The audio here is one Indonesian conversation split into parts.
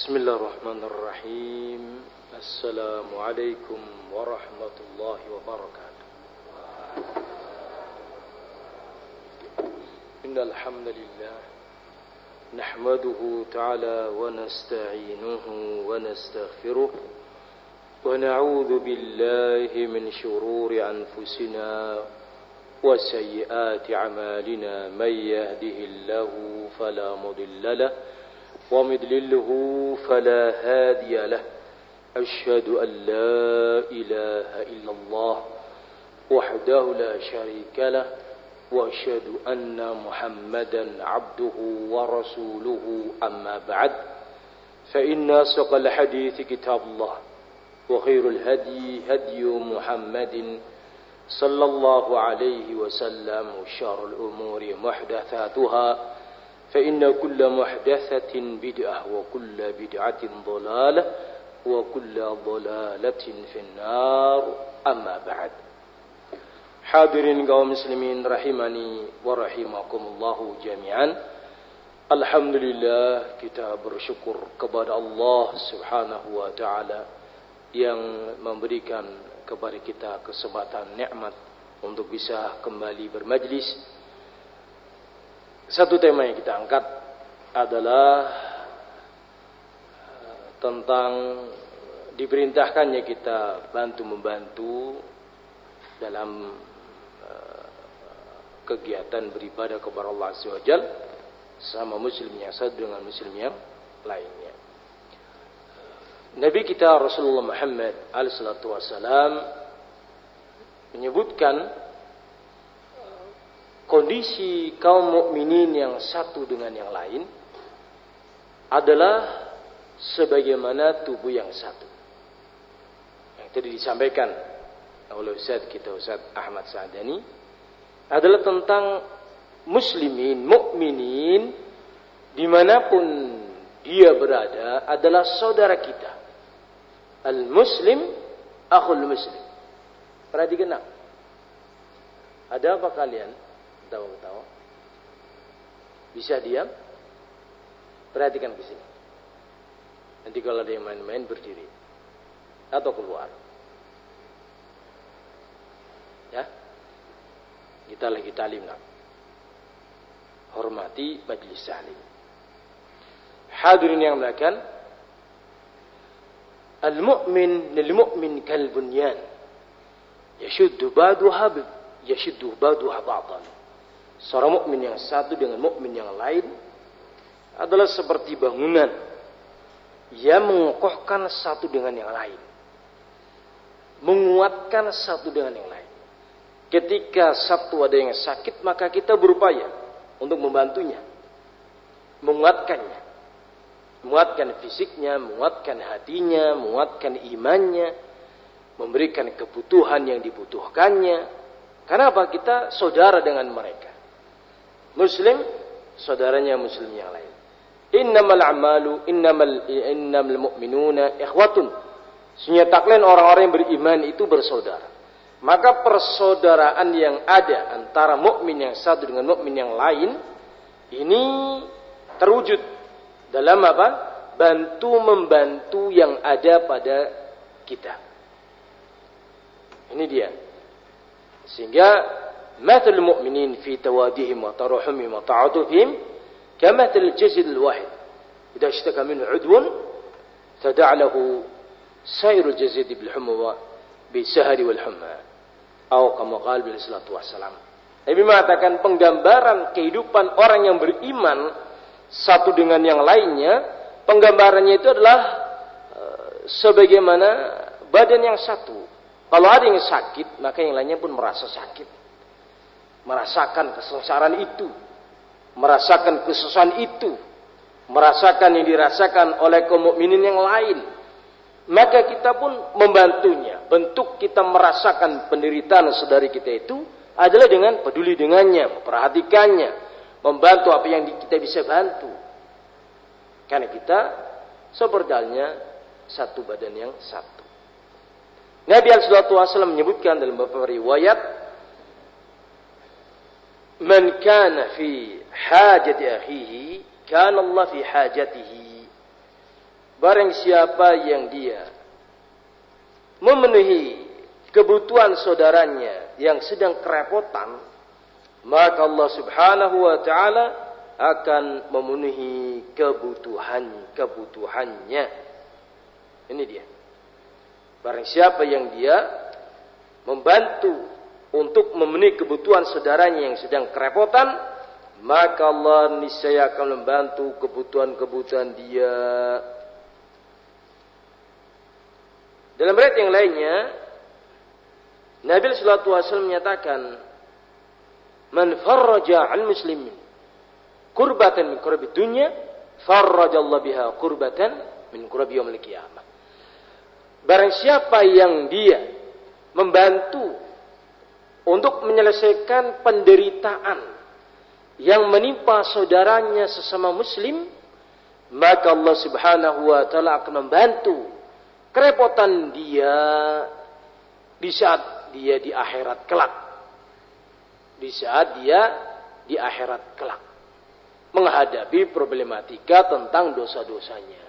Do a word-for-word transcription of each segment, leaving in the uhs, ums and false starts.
Bismillahirrahmanirrahim. Assalamualaikum warahmatullahi wabarakatuh. Innal hamdalillah nahmaduhu ta'ala wa nasta'inuhu wa nastaghfiruh wa na'udzu billahi min shururi anfusina wa sayyiati a'malina may yahdihillahu fala mudilla lahu ومن يضلله فلا هادي له أشهد أن لا إله إلا الله وحده لا شريك له وأشهد أن محمدا عبده ورسوله أما بعد فإن أصدق الحديث كتاب الله وخير الهدي هدي محمد صلى الله عليه وسلم وشر الأمور محدثاتها فإن كل محدثة بدعة وكل بدعة ضلالة وكل ضلالة في النار أما بعد. Hadirin kaum muslimin rahimani wa rahimakumullahu jami'an. Alhamdulillah, kita bersyukur kepada Allah Subhanahu wa taala yang memberikan kepada kita kesempatan nikmat untuk bisa kembali bermajlis. Satu tema yang kita angkat adalah tentang diperintahkannya kita bantu-membantu dalam kegiatan beribadah kepada Allah Azza wa Jalla sama muslim yang satu dengan muslim yang lainnya. Nabi kita Rasulullah Muhammad alaihi salatu wasalam menyebutkan kondisi kaum mukminin yang satu dengan yang lain adalah sebagaimana tubuh yang satu. Yang tadi disampaikan oleh Ustaz kita Ustaz Ahmad Sa'dani adalah tentang muslimin, mukminin dimanapun dia berada adalah saudara kita. Al-muslim akhul muslim. Perhatikan. Ada apa kalian? Tahu-tahu. Bisa diam? Perhatikan ke sini. Nanti kalau ada yang main-main berdiri atau keluar. Ya. Kita lagi talim nak. Hormati majlis talim. Hadirin yang mulakan, al-mu'min lil-mu'min kal-bunyan. Yashuddu ba'daha yashuddu ba'daha ba'dan. Seorang mukmin yang satu dengan mukmin yang lain adalah seperti bangunan yang mengokohkan satu dengan yang lain, menguatkan satu dengan yang lain. Ketika satu ada yang sakit, maka kita berupaya untuk membantunya, menguatkannya, menguatkan fisiknya, menguatkan hatinya, menguatkan imannya, memberikan kebutuhan yang dibutuhkannya. Karena apa? Kita saudara dengan mereka. Muslim saudaranya muslim yang lain. Innamal a'malu innamal innamal mu'minuna ikhwatun. Senyatakan orang-orang yang beriman itu bersaudara. Maka persaudaraan yang ada antara mukmin yang satu dengan mukmin yang lain ini terwujud dalam apa? Bantu membantu yang ada pada kita. Ini dia. Sehingga مثل المؤمنين في توادهم وتراحمهم وتعاطفهم كمثل الجسد الواحد إذا اشتكى منه عضو تداعى له سائر الجسد بالحمى بالسهر والحمى أو كما قال عليه الصلاة والسلام. Nabi mengatakan penggambaran kehidupan orang yang beriman satu dengan yang lainnya, penggambarannya itu adalah uh, sebagaimana badan yang satu. Kalau ada yang sakit, maka yang lainnya pun merasa sakit. Merasakan kesengsaraan itu, merasakan kesusahan itu, merasakan yang dirasakan oleh kaum mukminin yang lain, maka kita pun membantunya. Bentuk kita merasakan penderitaan saudari kita itu adalah dengan peduli dengannya, memperhatikannya, membantu apa yang kita bisa bantu. Karena kita seperti halnya satu badan yang satu. Nabi sallallahu alaihi wasallam menyebutkan dalam beberapa riwayat, Man kana fi hajati akhihi kana Allah fi hajatihi. barang siapa yang dia memenuhi kebutuhan saudaranya yang sedang kerepotan, maka Allah Subhanahu wa taala akan memenuhi kebutuhan-kebutuhannya. Ini dia. Barang siapa yang dia membantu untuk memenuhi kebutuhan saudaranya yang sedang kerepotan, maka Allah niscaya akan membantu kebutuhan-kebutuhan dia. Dalam riwayat yang lainnya, Nabi sallallahu alaihi wasallam menyatakan, "Man farraja 'an muslimin kurbatan min kurabi dunya, farrajallahu biha kurbatan min kurabi yaumil qiyamah." Barang siapa yang dia membantu untuk menyelesaikan penderitaan yang menimpa saudaranya sesama muslim, maka Allah Subhanahu wa taala akan membantu kerepotan dia di saat dia di akhirat kelak. Di saat dia di akhirat kelak menghadapi problematika tentang dosa-dosanya.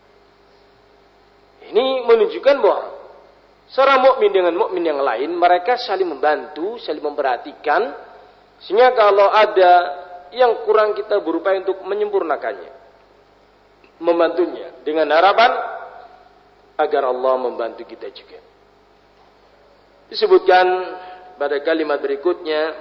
Ini menunjukkan bahwa seorang mukmin dengan mukmin yang lain, mereka saling membantu, saling memperhatikan, sehingga kalau ada yang kurang kita berupaya untuk menyempurnakannya, membantunya dengan harapan agar Allah membantu kita juga. Disebutkan pada kalimat berikutnya,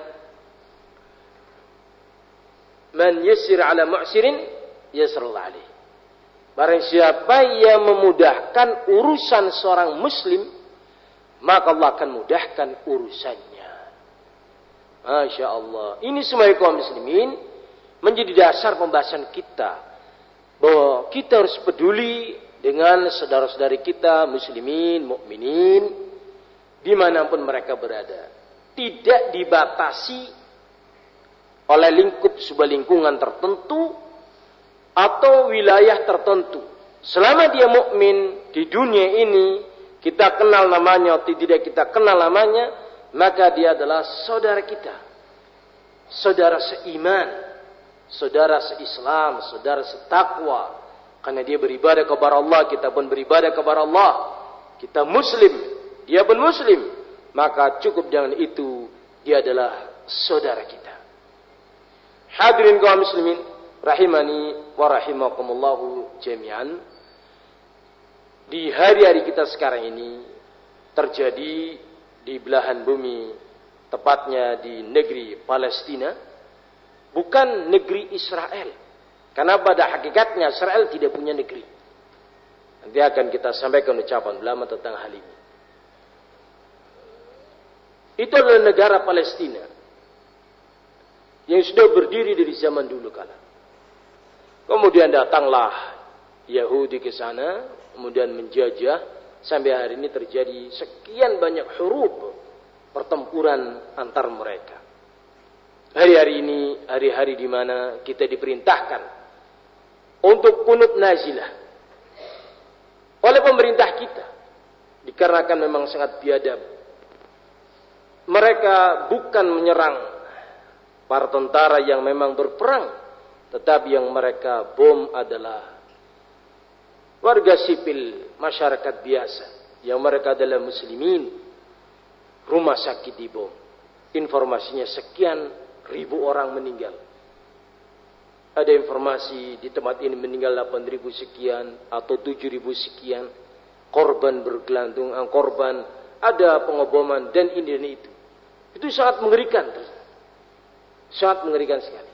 man yassir ala mu'sirin yassarallahu alaihi. Barang siapa yang memudahkan urusan seorang muslim, maka Allah akan mudahkan urusannya. Masya Allah. Ini semua kaum muslimin menjadi dasar pembahasan kita, bahwa kita harus peduli dengan saudara-saudari kita muslimin, mukminin, dimanapun mereka berada. Tidak dibatasi oleh lingkup sebuah lingkungan tertentu atau wilayah tertentu. Selama dia mukmin di dunia ini, kita kenal namanya atau tidak kita kenal namanya, maka dia adalah saudara kita, saudara seiman, saudara seislam, saudara setakwa. Karena dia beribadah kepada Allah, kita pun beribadah kepada Allah. Kita muslim, dia pun muslim, maka cukup dengan itu dia adalah saudara kita. Hadirin kaum muslimin rahimani wa rahimakumullahu jami'an. Di hari-hari kita sekarang ini terjadi di belahan bumi, tepatnya di negeri Palestina, bukan negeri Israel. Karena pada hakikatnya Israel tidak punya negeri. Nanti akan kita sampaikan ucapan ulama tentang hal ini. Itu adalah negara Palestina yang sudah berdiri dari zaman dulu kala. Kemudian datanglah Yahudi ke sana, kemudian menjajah, sampai hari ini terjadi sekian banyak huruf pertempuran antar mereka. Hari-hari ini hari-hari di mana kita diperintahkan untuk kunut nazilah oleh pemerintah kita, dikarenakan memang sangat biadab. Mereka bukan menyerang para tentara yang memang berperang, tetapi yang mereka bom adalah warga sipil, masyarakat biasa, yang mereka adalah muslimin. Rumah sakit dibom, informasinya sekian ribu orang meninggal. Ada informasi di tempat ini meninggal delapan ribu sekian atau tujuh ribu sekian. Korban bergelantung, korban, ada pengeboman dan ini dan itu. Itu sangat mengerikan. Sangat mengerikan sekali.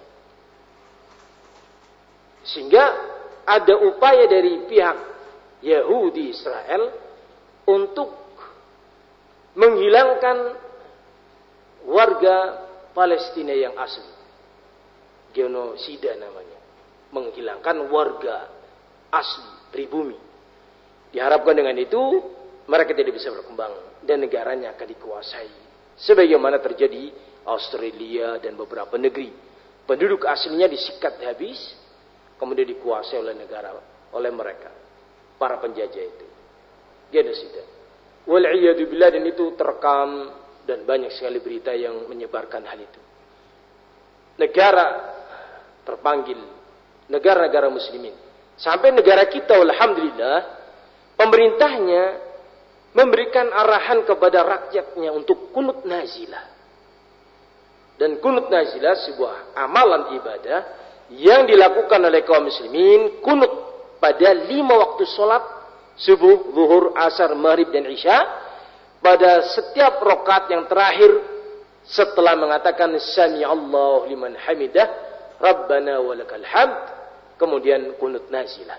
Sehingga ada upaya dari pihak Yahudi Israel untuk menghilangkan warga Palestina yang asli. Genosida namanya, menghilangkan warga asli pribumi. Diharapkan dengan itu mereka tidak bisa berkembang dan negaranya akan dikuasai, sebagaimana terjadi Australia dan beberapa negeri. Penduduk aslinya disikat habis, kemudian dikuasai oleh negara, oleh mereka, para penjajah itu. Genosida. Wal'iyadu billah, dan itu terekam dan banyak sekali berita yang menyebarkan hal itu. Negara terpanggil, negara-negara muslimin Sampai negara kita, alhamdulillah, pemerintahnya memberikan arahan kepada rakyatnya untuk kunut nazilah. Dan kunut nazilah sebuah amalan ibadah yang dilakukan oleh kaum muslimin, kunut pada lima waktu sholat, subuh, zuhur, asar, maghrib, dan isya, pada setiap rakaat yang terakhir setelah mengatakan sami Allahu liman hamidah, Rabbana walakal hamd, kemudian kunut nazilah.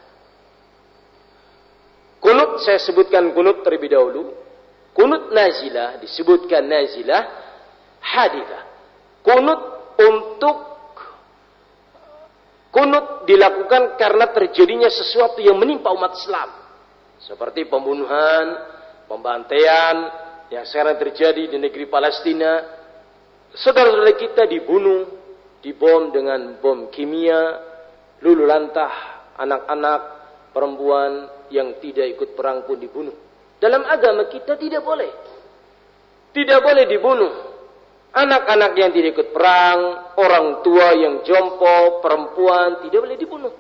Kunut, saya sebutkan kunut terlebih dahulu. Kunut nazilah disebutkan nazilah hadithah. Kunut untuk kunut dilakukan karena terjadinya sesuatu yang menimpa umat Islam, seperti pembunuhan, pembantaian yang sekarang terjadi di negeri Palestina. Saudara-saudara kita dibunuh, dibom dengan bom kimia, lulu lantah, anak-anak, perempuan yang tidak ikut perang pun dibunuh. Dalam agama kita tidak boleh. Tidak boleh dibunuh. Anak-anak yang tidak ikut perang, orang tua yang jompo, perempuan tidak boleh dibunuh.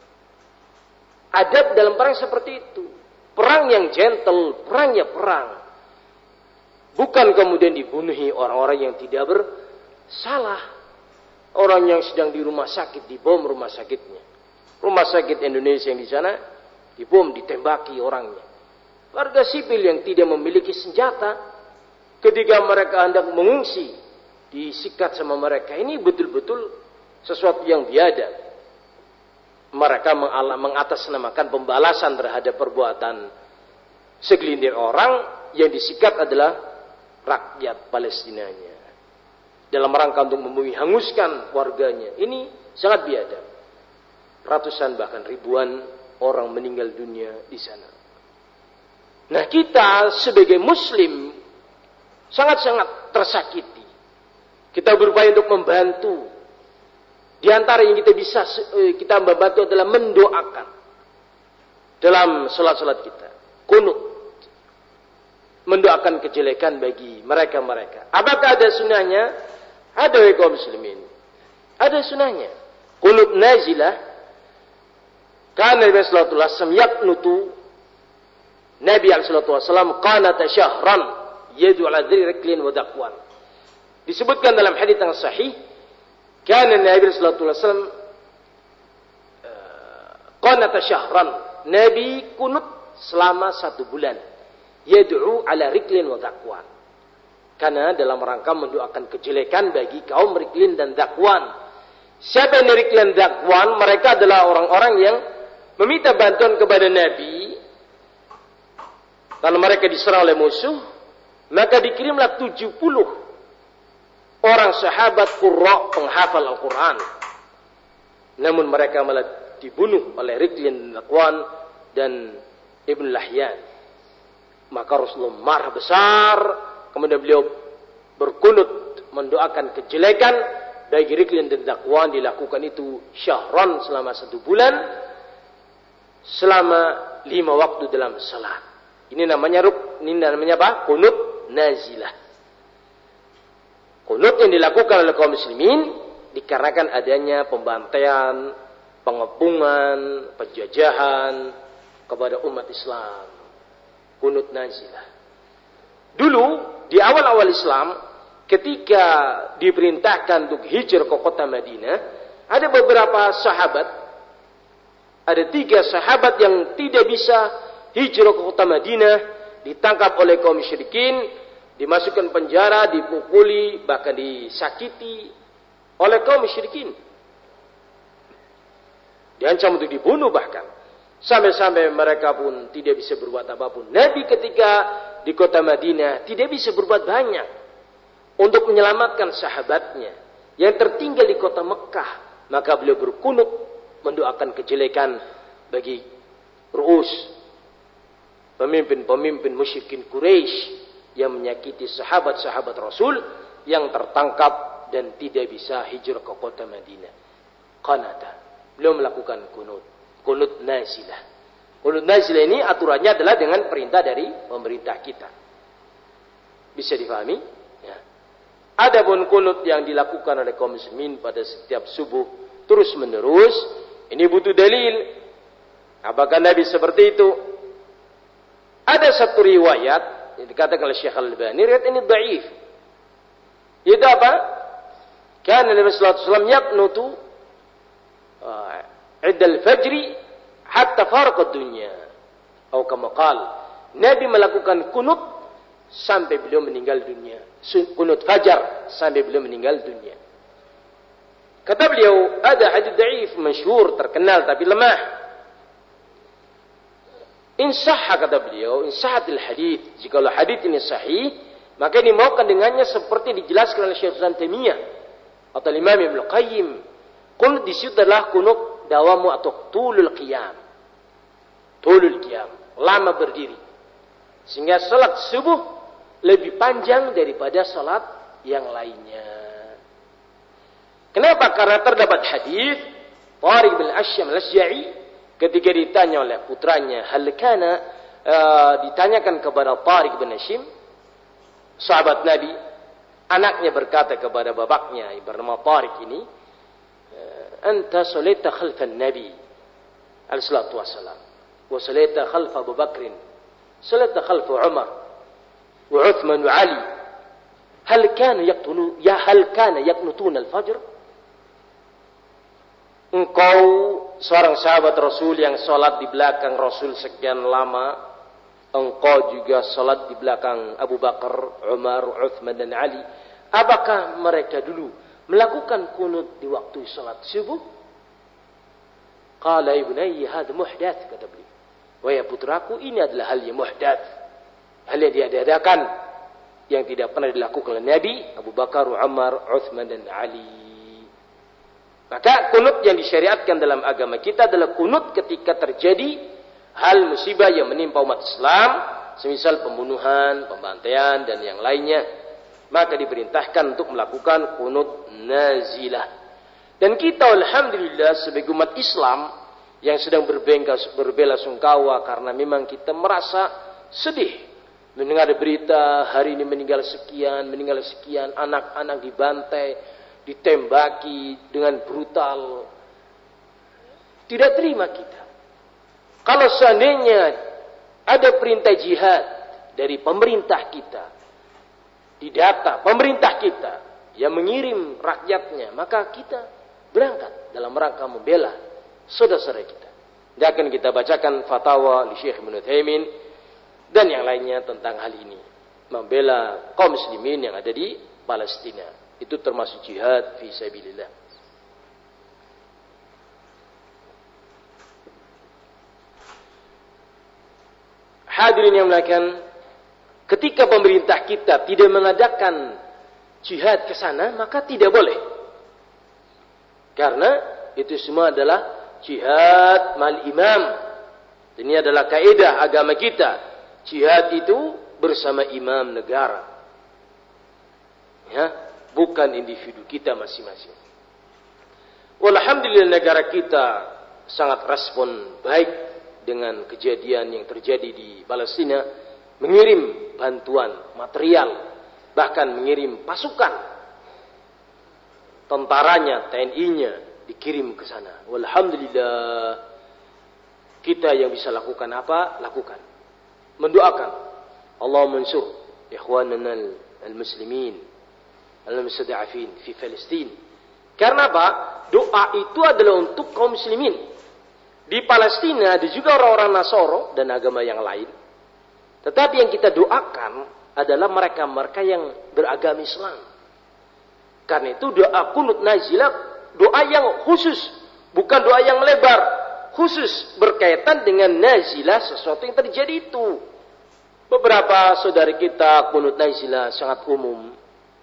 Adab dalam perang seperti itu. Perang yang gentle, perang ya perang. Bukan kemudian dibunuhi orang-orang yang tidak bersalah. Orang yang sedang di rumah sakit, dibom rumah sakitnya. Rumah sakit Indonesia yang di sana, dibom, ditembaki orangnya. Warga sipil yang tidak memiliki senjata, ketika mereka hendak mengungsi, disikat sama mereka. Ini betul-betul sesuatu yang biada. Mereka mengatasnamakan pembalasan terhadap perbuatan segelintir orang, yang disikat adalah rakyat Palestinanya. Dalam rangka untuk menghanguskan warganya. Ini sangat biada. Ratusan bahkan ribuan orang meninggal dunia di sana. Nah, kita sebagai muslim sangat-sangat tersakiti. Kita berupaya untuk membantu. Di antara yang kita bisa kita membantu adalah mendoakan dalam salat-salat kita. Kunut. Mendoakan kejelekan bagi mereka-mereka. Apakah ada sunahnya? Ada ya kaum muslimin. Ada sunahnya. Kunut nazilah. Karena Nabi sallallahu alaihi wasallam yaknutu. Nabi sallallahu alaihi wasallam qanata syahran yadu ala dhri riklin wa daqwan. Disebutkan dalam hadits yang sahih, karena Nabi sallallahu alaihi wasallam qanata syahran. Nabi kunut selama satu bulan. Yad'u ala riklin wa daqwan. Karena dalam rangka mendoakan kejelekan bagi kaum riklin dan daqwan. Siapa yang riklin dan daqwan? Mereka adalah orang-orang yang meminta bantuan kepada Nabi. Kalau mereka diserang oleh musuh, maka dikirimlah tujuh puluh orang sahabat qurra, penghafal Al-Quran. Namun mereka malah dibunuh oleh riklin dan daqwan dan Ibn Lahyan. Maka Rasulullah marah besar. Kemudian beliau berkunut mendoakan kejelekan bagi riklin dan daqwan. Dilakukan itu syahran selama satu bulan, selama lima waktu dalam salat. Ini namanya ruk, ini namanya apa? Kunut nazilah. Kunut yang dilakukan oleh kaum muslimin dikarenakan adanya pembantaian, pengepungan, penjajahan kepada umat Islam. Kunut nazilah. Dulu di awal-awal Islam, ketika diperintahkan untuk hijrah ke kota Madinah, ada beberapa sahabat, ada tiga sahabat yang tidak bisa hijrah ke kota Madinah, ditangkap oleh kaum musyrikin, dimasukkan penjara, dipukuli, bahkan disakiti oleh kaum musyrikin. Diancam untuk dibunuh bahkan. Sampai-sampai mereka pun tidak bisa berbuat apapun. Nabi ketika di kota Madinah tidak bisa berbuat banyak untuk menyelamatkan sahabatnya yang tertinggal di kota Mekah. Maka beliau berkunut mendoakan kejelekan bagi ru'us, pemimpin-pemimpin musyrikin Quraisy yang menyakiti sahabat-sahabat Rasul yang tertangkap dan tidak bisa hijrah ke kota Madinah. Qanata. Beliau melakukan kunut. Kunut nazilah. Kunut nazilah ini aturannya adalah dengan perintah dari pemerintah kita. Bisa difahami? Ya. Adapun kunut yang dilakukan oleh kaum muslimin pada setiap subuh terus menerus, ini butuh dalil. Apakah Nabi seperti itu? Ada satu riwayat yang dikatakan oleh Syekh Al-Albani, riwayat ini dhaif. Itu apa? Kana Nabi sallallahu alaihi wasallam yaqnutu idda al-fajr hatta farqa ad-dunya. Atau kama qala, Nabi melakukan kunut sampai beliau meninggal dunia. Kunut fajar sampai beliau meninggal dunia. Kata beliau, ada hadis dhaif masyhur terkenal tapi lemah. Insahha kata beliau, insahhatil hadis. Jika hadis ini sahih, maka ini dimaukan dengannya seperti dijelaskan oleh Syekh Ibnu Taimiyah atau Imam Ibnu Qayyim. Kunut di situ adalah kunut dawamu atau tulul qiyam. Tulul qiyam, lama berdiri. Sehingga salat subuh lebih panjang daripada salat yang lainnya. Kenapa? Karena terdapat hadis Tariq bin Asyam al-Asja'i ketika ditanya oleh putranya, hal kana, uh, ditanyakan kepada Tariq bin Asyam, sahabat Nabi, anaknya berkata kepada bapaknya bernama Tariq ini, anta salaita khalfan Nabi alaihi salatu wassalam wa salaita khalfa Abu Bakr, salaita khalfa Umar wa Uthman wa Ali, hal kana yaqtulu ya hal kana yaqnutuna al-fajr? Engkau seorang sahabat Rasul yang salat di belakang Rasul sekian lama, engkau juga salat di belakang Abu Bakar, Umar, Uthman dan Ali. Apakah mereka dulu melakukan kunut di waktu salat subuh? Qala ibnayya hadha muhdath, kata beliau. Wahai putraku, ini adalah hal yang muhdath, hal yang diadakan, yang tidak pernah dilakukan oleh Nabi, Abu Bakar, Umar, Uthman dan Ali. Maka kunut yang disyariatkan dalam agama kita adalah kunut ketika terjadi hal musibah yang menimpa umat Islam, semisal pembunuhan, pembantaian dan yang lainnya, maka diperintahkan untuk melakukan kunut nazilah. Dan kita alhamdulillah sebagai umat Islam yang sedang berbela sungkawa karena memang kita merasa sedih mendengar berita hari ini meninggal sekian, meninggal sekian, anak-anak dibantai, ditembaki dengan brutal. Tidak terima kita. Kalau seandainya ada perintah jihad dari pemerintah kita, didata pemerintah kita yang mengirim rakyatnya, maka kita berangkat dalam rangka membela saudara-saudara kita. Dan akan kita bacakan fatwa li Syekh Ibnu Taimiyah dan yang lainnya tentang hal ini, membela kaum muslimin yang ada di Palestina. Itu termasuk jihad fi sabilillah. Hadirin yang muliakan, ketika pemerintah kita tidak mengadakan jihad ke sana, maka tidak boleh. Karena itu semua adalah jihad mal imam. Ini adalah kaidah agama kita. Jihad itu bersama imam negara. Ya, bukan individu kita masing-masing. Walhamdulillah negara kita sangat respon baik dengan kejadian yang terjadi di Palestina, mengirim bantuan material, bahkan mengirim pasukan tentaranya, T N I-nya dikirim ke sana. Walhamdulillah, kita yang bisa lakukan apa? Lakukan. Mendoakan. Allahumma ansur ikhwanana al-muslimin al-mustada'afin fi Palestina. Karena apa? Doa itu adalah untuk kaum muslimin. Di Palestina ada juga orang-orang Nasoro dan agama yang lain. Tetapi yang kita doakan adalah mereka-mereka yang beragama Islam. Karena itu doa kunut nazilah, doa yang khusus, bukan doa yang lebar, khusus berkaitan dengan nazilah sesuatu yang terjadi itu. Beberapa saudari kita kunut nazilah sangat umum.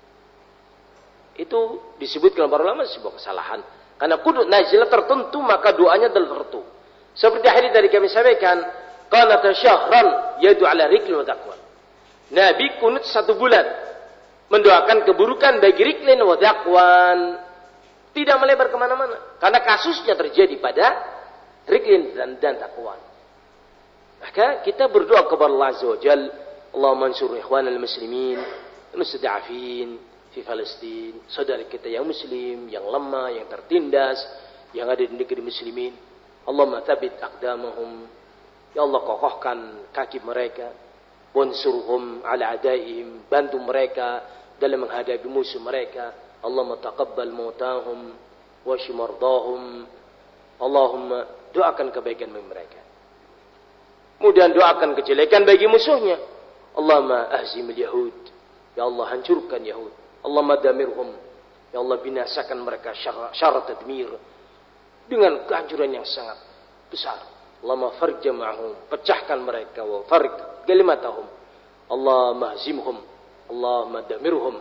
Itu disebutkan para ulama sebuah kesalahan. Karena kunut nazilah tertentu maka doanya tertentu. Seperti hadis tadi kami sampaikan, qanata syahran yadu ala riklin wa taqwa. Nabi kunut satu bulan mendoakan keburukan bagi riklin wa taqwan, tidak melebar kemana-mana. Karena kasusnya terjadi pada riklin dan, dan taqwan. Maka kita berdoa kepada Allah Azza wa Jal, Allahumma ansur ikhwanal muslimin al-mustada'afin fi Palestina, saudara kita yang muslim, yang lemah, yang tertindas, yang ada di negeri muslimin. Allahumma tsabbit aqdamahum. Ya Allah, kokohkan kaki mereka. Wansurhum ala adaihim. Bantu mereka dalam menghadapi musuh mereka. Allahumma taqabbal mautahum wa shfi mardahum. Allahumma, doakan kebaikan bagi mereka. Kemudian doakan kejelekan bagi musuhnya. Allahumma ahzimil yahud. Ya Allah, hancurkan Yahud. Allahumma damirhum. Ya Allah, binasakan mereka syara tadmir. Dengan kehancuran yang sangat besar. Allahumma farj jama'ahum. Pecahkan mereka. Wa farj kalimatahum. Allahumma ahzimhum. Allahumma damirhum.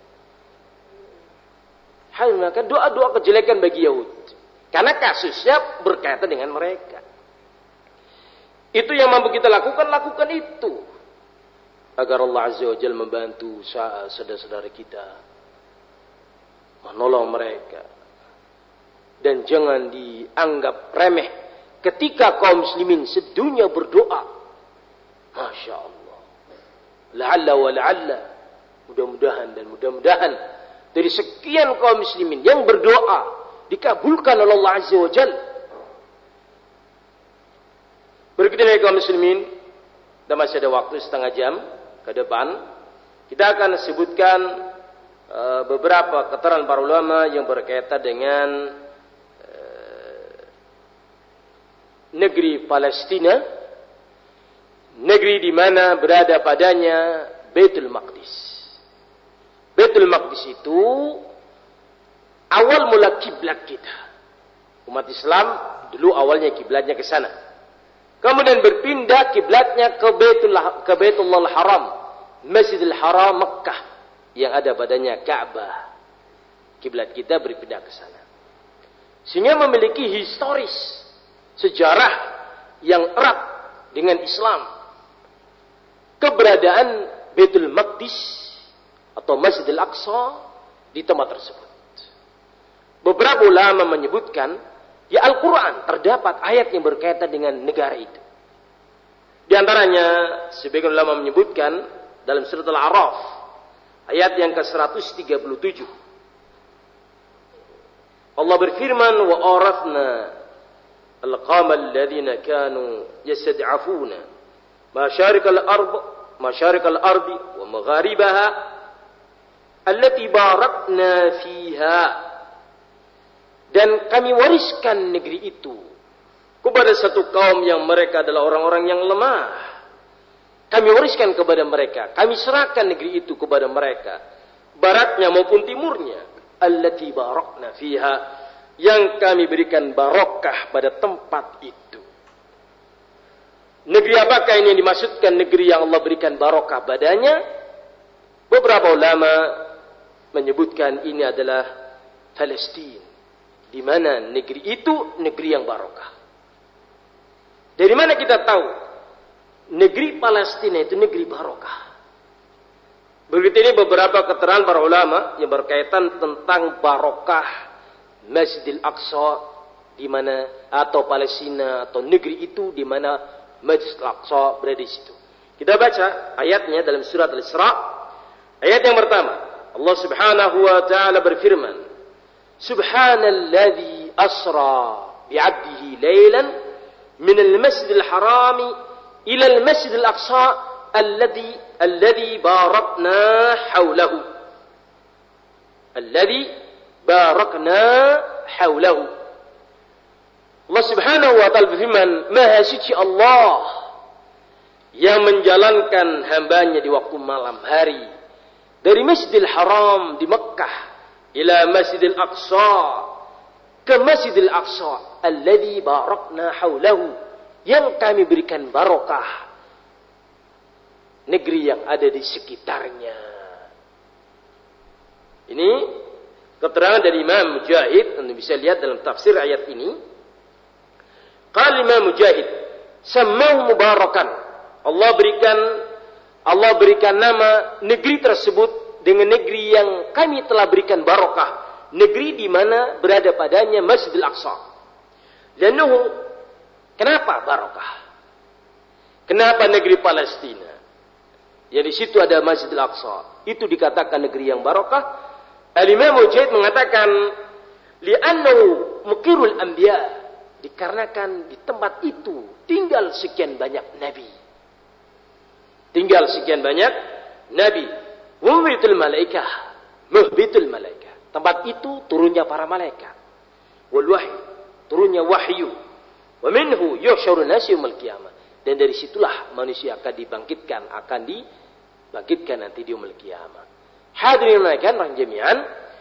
Maka doa-doa kejelekan bagi Yahud. Karena kasusnya berkaitan dengan mereka. Itu yang mampu kita lakukan, lakukan itu. Agar Allah Azza wa Jalla membantu saudara-saudara kita. Menolong mereka. Dan jangan dianggap remeh. Ketika kaum muslimin sedunia berdoa. Masya Allah. La'alla wa la'alla. Mudah-mudahan dan mudah-mudahan. Dari sekian kaum muslimin yang berdoa. Dikabulkan oleh Allah Azza wa Jalla. Berikutnya kaum muslimin. Dan masih ada waktu setengah jam ke depan. Kita akan sebutkan uh, beberapa keterangan para ulama yang berkaitan dengan uh, negeri Palestina. Negeri di mana berada padanya Baitul Maqdis. Baitul Maqdis itu awal mula kiblat kita. Umat Islam dulu awalnya kiblatnya ke sana. Kemudian berpindah kiblatnya ke Baitul ke Baitullah Haram, Masjidil Haram Mekkah yang ada padanya Ka'bah. Kiblat kita berpindah ke sana. Sehingga memiliki historis sejarah yang erat dengan Islam. Keberadaan Baitul Maqdis atau Masjidil Aqsa di tempat tersebut. Beberapa ulama menyebutkan di Al-Quran terdapat ayat yang berkaitan dengan negara itu. Di antaranya sebagian ulama menyebutkan dalam surat Al-A'raf ayat yang ke seratus tiga puluh tujuh. Allah berfirman, wa arathna al-qama alladhina kanu yastad'afuna masharikal ard masharikal ardi wa magharibaha allati barakna fiha. Dan kami wariskan negeri itu kepada satu kaum yang mereka adalah orang-orang yang lemah. Kami wariskan kepada mereka. Kami serahkan negeri itu kepada mereka. Baratnya maupun timurnya. Allati barakna fiha. Yang kami berikan barokah pada tempat itu. Negeri apakah ini yang dimaksudkan negeri yang Allah berikan barokah padanya? Beberapa ulama menyebutkan ini adalah Palestina. Di mana negeri itu negeri yang barokah. Dari mana kita tahu negeri Palestina itu negeri barokah? Begitu ini beberapa keterangan para ulama yang berkaitan tentang barokah Masjidil Aqsa di mana atau Palestina atau negeri itu di mana Masjidil Aqsa berada di situ. Kita baca ayatnya dalam surat Al-Isra. Ayat yang pertama, Allah Subhanahu wa taala berfirman, Subhanalladzi asra bi'abdihi laylan min al-masjidil harami ila al-masjidil aqsa alladhi alladhi barakna hawlahu. Alladhi barakna hawlahu. Allah Subhanahu wa taala berfirman, Maha suci Allah yang menjalankan hambanya di waktu malam hari dari Masjidil Haram di Mekkah ila Masjidil Aqsa ke Masjidil Aqsa alladzi barakna haulahu yang kami berikan barokah negeri yang ada di sekitarnya. Ini keterangan dari Imam Mujahid. Anda bisa lihat dalam tafsir ayat ini. Qala Imam Mujahid, sammahu mubarakan. Allah berikan Allah berikan nama negeri tersebut dengan negeri yang kami telah berikan barokah. Negeri di mana berada padanya Masjidil Aqsa. Lanuhu, kenapa barokah? Kenapa negeri Palestina? Yang di situ ada Masjidil Aqsa. Itu dikatakan negeri yang barokah. Al-Imam Mujahid mengatakan, li'annahu muqirul anbiya. Dikarenakan di tempat itu tinggal sekian banyak nabi. Tinggal sekian banyak nabi. Muhbitul malaikah. Muhbitul malaikah. Tempat itu turunnya para malaikat. Wal wahyu. Turunnya wahyu. Wa minhu yuhsyarun nasi yaumil qiyamah. Dan dari situlah manusia akan dibangkitkan. Akan dibangkitkan nanti di yaumil qiyamah. Hadirin malaikat rahim jami'an.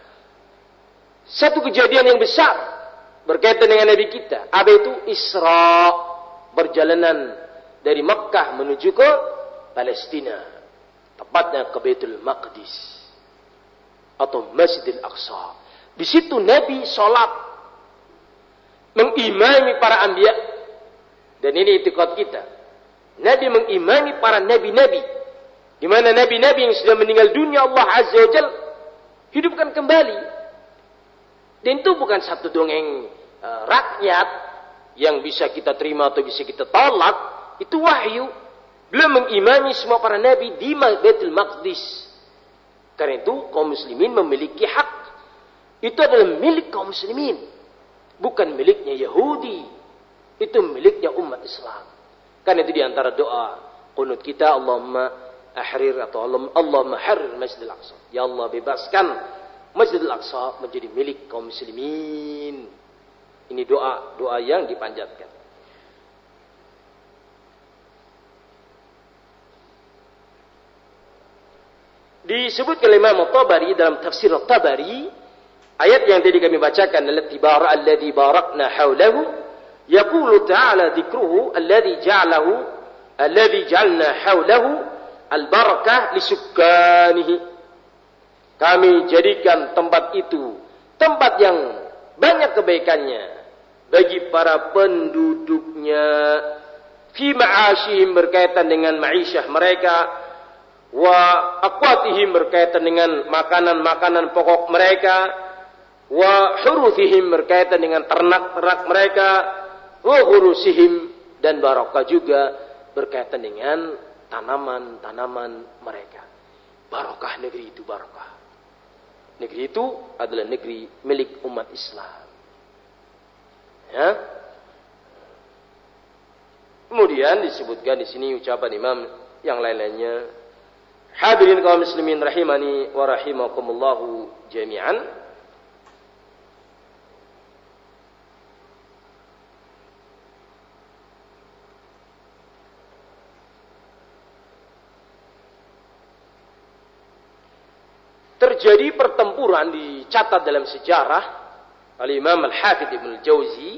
Satu kejadian yang besar berkaitan dengan Nabi kita. Apa itu? Isra. Perjalanan dari Makkah menuju ke Palestina. Tepatnya ke Baitul Maqdis. Atau Masjidil Aqsa. Di situ Nabi sholat. Mengimami para anbiya. Dan ini itikad kita. Nabi mengimami para nabi-nabi. Di mana nabi-nabi yang sudah meninggal dunia Allah Azza wa Jalla hidupkan kembali. Dan itu bukan satu dongeng uh, rakyat yang bisa kita terima atau bisa kita tolak. Itu wahyu. Beliau mengimami semua para nabi di Baitul Maqdis. Karena itu kaum muslimin memiliki hak. Itu adalah milik kaum muslimin. Bukan miliknya Yahudi. Itu miliknya umat Islam. Karena itu diantara doa qunut kita, Allahumma ahrir atau Allahumma harrir Masjidil Aqsa. Ya Allah, bebaskan Masjidil Aqsa menjadi milik kaum muslimin. Ini doa, doa yang dipanjatkan. Disebut oleh Imam At-Tabari dalam tafsir At-Tabari, ayat yang tadi kami bacakan, allati bara alladhi barakna haulahu, yaqulu ta'ala dzikruhu alladhi ja'alahu alladhi ja'alna haulahu al-barakah lisukkanihi. Kami jadikan tempat itu tempat yang banyak kebaikannya bagi para penduduknya. Fi ma'ashihim berkaitan dengan ma'isyah mereka, wa aqwatihim berkaitan dengan makanan-makanan pokok mereka, wa huruthihim berkaitan dengan ternak-ternak mereka, wa hurusihim dan barakah juga berkaitan dengan tanaman-tanaman mereka. Barakah negeri itu barakah. Negeri itu adalah negeri milik umat Islam. Ya. Kemudian disebutkan di sini ucapan imam yang lain-lainnya. Hadirin kaum muslimin rahimani wa rahimakumullahu jami'an. Terjadi pertempuran dicatat dalam sejarah oleh Imam Al-Hafidh Ibn Al-Jauzi.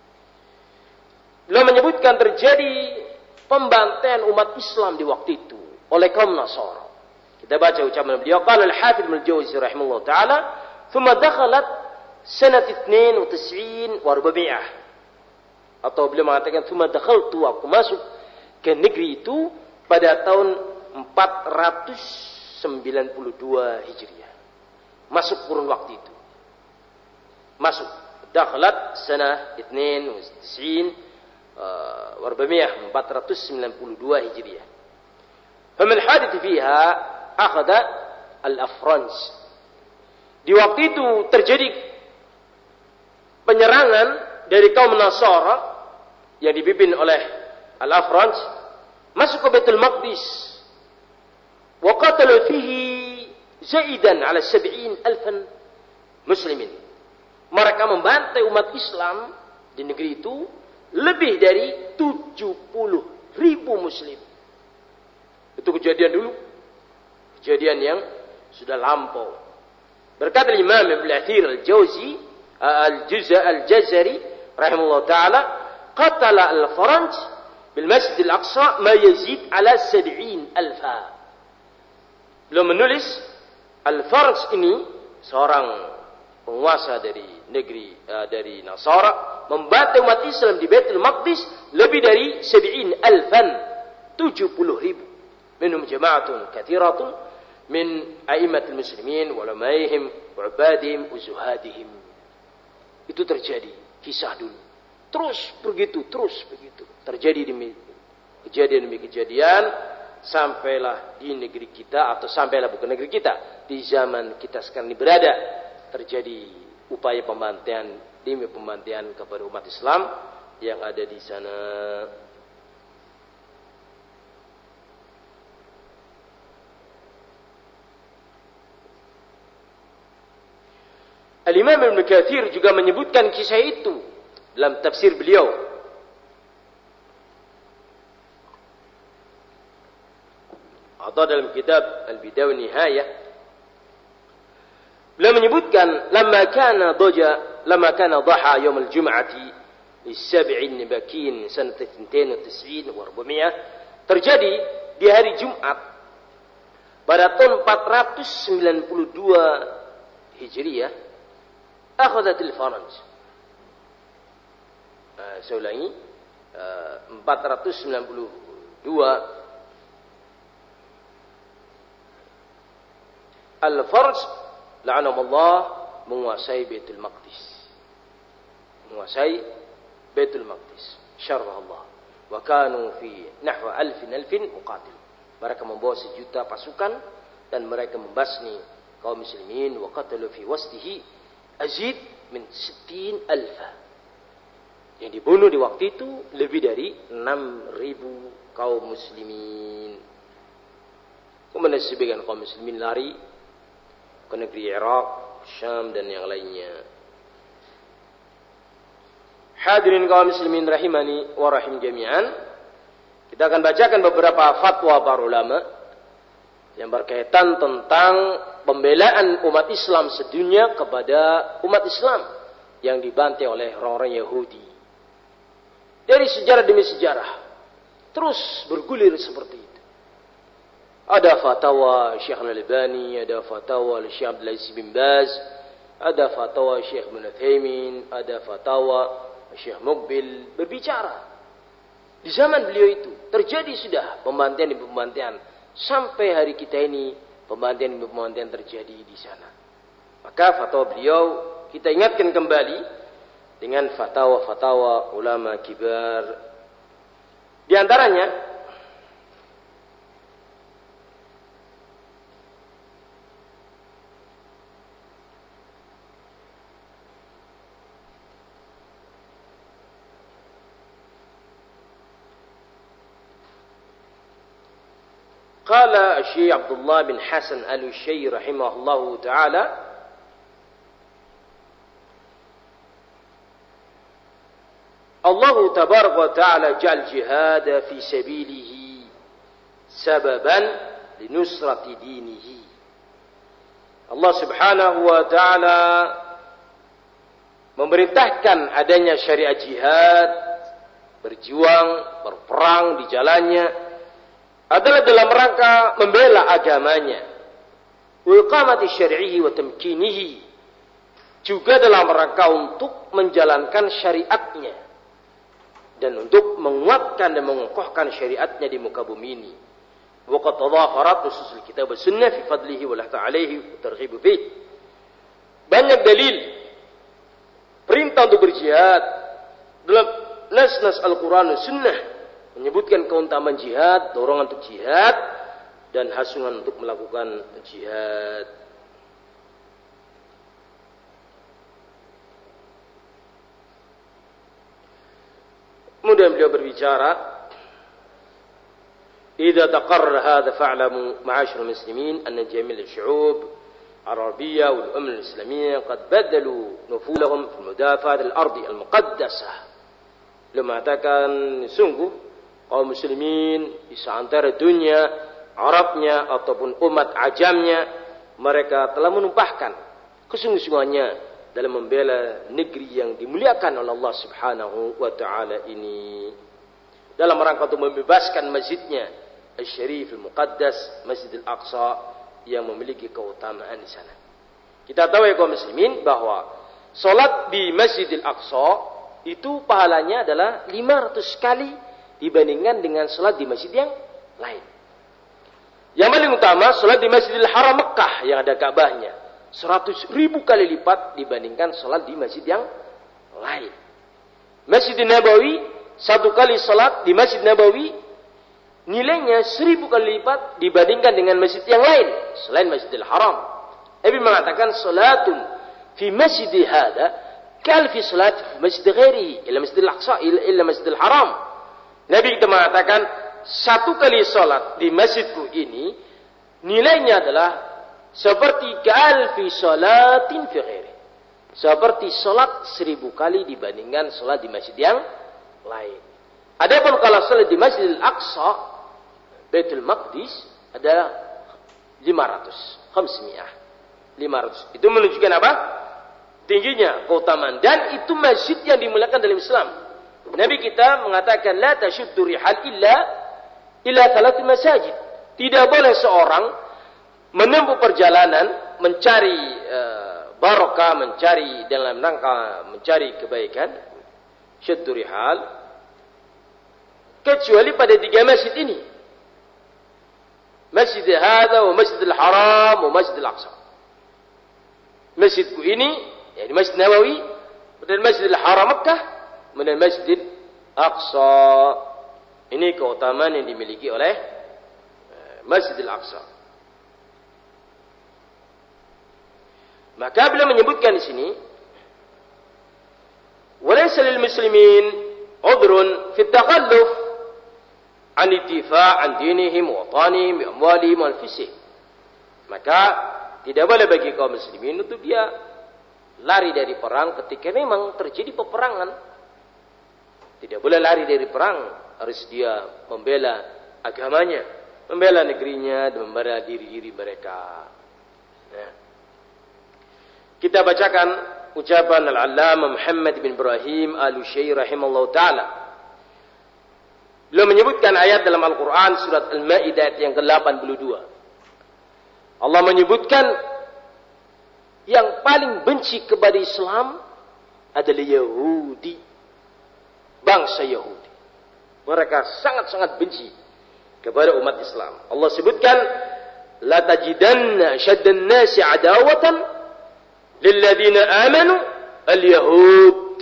Beliau menyebutkan terjadi pembantaian umat Islam di waktu itu oleh kaum Nasara. Kita baca ucapan beliau, qala Al-Hafidh Ibn Al-Jauzi rahimahullah taala, "Tsumma dakhalat sanat اثنين وتسعين وأربعمائة." Atau beliau mengatakan, "Tsumma dakhaltu," aku masuk ke negeri itu pada tahun empat ratus sembilan puluh dua Hijriah. Masuk kurun waktu itu. Masuk. Dakhalat sanah اثنين وتسعين وأربعمائة, empat ratus sembilan puluh dua Hijriah. Famal hadits fiha akhadha al-Afranj. Di waktu itu terjadi penyerangan dari kaum Nasara yang dipimpin oleh al-Afranj masuk ke Baitul Maqdis. Wa qatalu fihi zaidan ala sab'in alfan muslimin. Mereka membantai umat Islam di negeri itu lebih dari tujuh puluh ribu muslim. Itu kejadian dulu. Kejadian yang sudah lampau. Berkata Imam Ibn Athir Al-Jauzi Al-Juz'a Al-Jazari rahimahullah ta'ala, qatala al-Faranj bil Masjid Al-Aqsa ma yazid ala sab'in alfa. Beliau menulis Al-Faranj ini seorang penguasa dari negeri uh, dari Nasara membantai umat Islam di Baitul Maqdis lebih dari sab'in alfan, tujuh puluh ribu. Minhum jama'atun kathiratun min a'immatil muslimin wa ulamaihim wa ubadihim wa zuhadihim. Itu terjadi kisah dulu. Terus begitu, terus begitu. Terjadi demi kejadian demi kejadian sampailah di negeri kita, atau sampailah bukan negeri kita, di zaman kita sekarang ini berada, terjadi upaya pembantaian di demi pembantian kepada umat Islam yang ada di sana. Al-Imam Ibn Katsir juga menyebutkan kisah itu dalam tafsir beliau. Atau dalam kitab Al-Bidayah wan Nihayah. Beliau menyebutkan lamma kana dhaja lamma kana dhaha yaum al-jum'ati lis-sab'in bakin sanat اثنين وتسعين وأربعمائة terjadi di hari Jumat pada tahun empat ratus sembilan puluh dua Hijriah. أخذت الفرنج uh, saya ulangi uh, empat ratus sembilan puluh dua Al-Farj la'anahullah menguasai Baitul Maqdis menguasai Baitul Maqdis syarah Allah wa kanu fi nahwa alfin alfin muqatil mereka membawa sejuta pasukan dan mereka membasmi kaum muslimin wa qatalu fi wasdihi azid min sittin alfa. Yang dibunuh di waktu itu lebih dari enam ribu kaum muslimin. Kemudian sebagian kaum muslimin lari ke negeri Irak, Syam dan yang lainnya. Hadirin kaum muslimin rahimani wa rahim jami'an. Kita akan bacakan beberapa fatwa para ulama yang berkaitan tentang pembelaan umat Islam sedunia kepada umat Islam yang dibantai oleh orang-orang Yahudi. Dari sejarah demi sejarah terus bergulir seperti itu. Ada fatwa Syekh Al-Albani, ada fatwa Syekh Abdul Aziz bin Baz, ada fatwa Syekh Ibnu Utsaimin, ada fatwa Syekh Muqbil berbicara. Di zaman beliau itu terjadi sudah pembantaian demi pembantaian. Sampai hari kita ini pembantaian-pembantaian terjadi di sana. Maka fatwa beliau kita ingatkan kembali dengan fatwa-fatwa ulama kibar. Di antaranya قال الشيخ عبد الله بن حسن آل-الشيخ رحمه الله تعالى الله تبارك وتعالى جعل الجهاد في سبيله سببا لنصرة دينه. Allah subhanahu wa ta'ala memerintahkan adanya syariat jihad, berjuang, berperang di jalannya adalah dalam rangka membela agamanya. Wa iqamati syar'ihi wa tamkinihi. Juga dalam rangka untuk menjalankan syariatnya dan untuk menguatkan dan mengokohkan syariatnya di muka bumi ini. Wa qad tadhafarat nususul kitab was sunnah fi fadlihi wa la ta'alihi wa targhib fihi. Banyak dalil perintah untuk berjihad dalam nas-nas Al-Qur'an dan Sunnah menyebutkan keutamaan jihad, dorongan untuk jihad, dan hasungan untuk melakukan jihad. Kemudian beliau berbicara, "Idza taqarrara hadza fa'lamu ma'asyiral muslimin anna jami'al syu'ub al-arabiyyah wal umam al-islamiyyah qad badalu nufulahum fi mudafa'at al-ardi al-muqaddasah." Beliau mengatakan, sungguh kaum muslimin di seantero dunia, Arabnya ataupun umat ajamnya, mereka telah menumpahkan kesungguh-sungguhannya dalam membela negeri yang dimuliakan oleh Allah Subhanahu wa taala ini. Dalam rangka untuk membebaskan masjidnya Asy-Syarif Al-Muqaddas, Masjid Al-Aqsa yang memiliki keutamaan di sana. Kita tahu ya kaum muslimin bahwa salat di Masjid Al-Aqsa itu pahalanya adalah lima ratus kali dibandingkan dengan salat di masjid yang lain. Yang paling utama, salat di Masjidil Haram Mekah yang ada Ka'bahnya seratus ribu kali lipat dibandingkan salat di masjid yang lain. Masjid Nabawi, satu kali salat di Masjid Nabawi nilainya seribu kali lipat dibandingkan dengan masjid yang lain selain Masjidil Haram. Nabi mengatakan salatun fi masjidi hada kalfi salat fi masjid ghairihi illa masjid al-aqsa illa masjid al-haram. Nabi kita mengatakan satu kali salat di masjidku ini nilainya adalah seperti kalfi salatin fi ghairihi, seperti salat seribu kali dibandingkan salat di masjid yang lain. Adapun kalau salat di Masjid Al-Aqsa Baitul Maqdis adalah lima ratus, khamsimiah, lima ratus. Itu menunjukkan apa? Tingginya keutamaan, dan itu masjid yang dimuliakan dalam Islam. Nabi kita mengatakan la tasyuddu rihal illa ila thalath masajid. Tidak boleh seorang menempuh perjalanan mencari uh, barokah, mencari dalam rangka mencari kebaikan, syuddu rihal, kecuali pada tiga masjid ini. Masjid hadza wa Masjid al-Haram wa Masjid al-Aqsa. Masjidku ini, yakni Masjid Nabawi, dan Masjid al-Haram Makkah, dan Masjid Aqsa. Ini keutamaan yang dimiliki oleh Masjid al-Aqsa. Maka beliau menyebutkan di sini, walaysa lil muslimin udrun fi at-takhalluf an ittifa' an dinihim wa watanihim bi amwalihim wa anfusihim. Maka tidak boleh bagi kaum muslimin untuk dia lari dari perang ketika memang terjadi peperangan. Tidak boleh lari dari perang, harus dia membela agamanya, membela negerinya, dan membela diri-diri mereka. Nah, kita bacakan ucapan Al-Allamah Muhammad bin Ibrahim Al-Utsyairi rahimahullah ta'ala. Beliau menyebutkan ayat dalam Al-Quran surat Al-Ma'idah yang ke delapan puluh dua. Allah menyebutkan yang paling benci kepada Islam adalah Yahudi, bangsa Yahudi. Mereka sangat-sangat benci kepada umat Islam. Allah sebutkan, la tajidanna syaddan nasi adawatan lilladzina amanu al-yahud.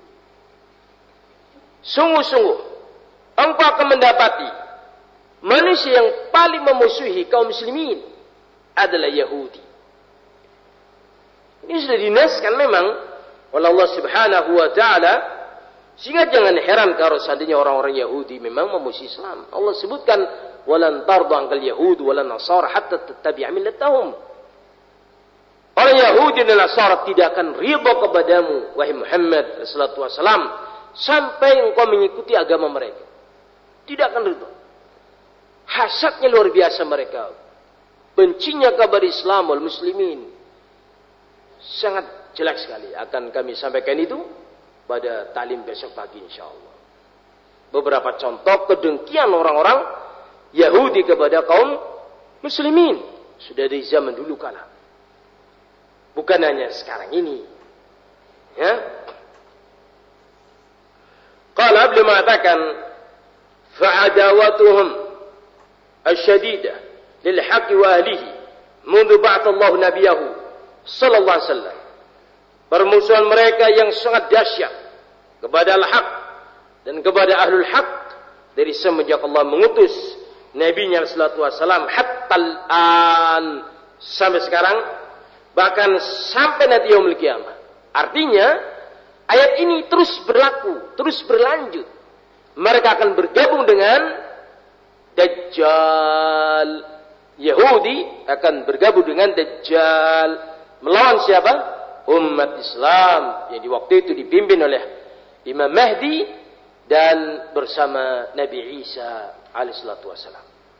Sungguh-sungguh engkau akan mendapati manusia yang paling memusuhi kaum muslimin adalah Yahudi. Ini sudah dinaskan memang oleh Allah Subhanahu wa taala, sehingga jangan heran kalau seandainya orang-orang Yahudi memang memusuhi Islam. Allah sebutkan, walan tarda ankal yahud walan nasara hatta tattabi'a millatahum. Orang Yahudi dan Nasara tidak akan ridha kepadamu wahai Muhammad sallallahu alaihi wasallam sampai engkau mengikuti agama mereka. Tidak akan ridha. Hasadnya luar biasa mereka. Bencinya kabar Islam wal muslimin sangat jelek sekali. Akan kami sampaikan itu pada talim besok pagi insyaallah. Beberapa contoh kedengkian orang-orang Yahudi kepada kaum muslimin sudah dari zaman dulu kala. Bukan hanya sekarang ini. Ya. Qala beliau mengatakan fa'adawatuhum asyadidah lil haqqi wa ahlihi mundu ba'atha Allah nabiyahu sallallahu alaihi wasallam. Permusuhan mereka yang sangat dahsyat kepada al-haq dan kepada ahlul haq dari semenjak Allah mengutus nabinya sallallahu alaihi wasallam hatta al-an, sampai sekarang, bahkan sampai nanti yaumul qiyamah. Artinya ayat ini terus berlaku, terus berlanjut. Mereka akan bergabung dengan Dajjal. Yahudi akan bergabung dengan Dajjal. Melawan siapa? Umat Islam yang di waktu itu dipimpin oleh Imam Mahdi dan bersama Nabi Isa alaihi salatu wassalam.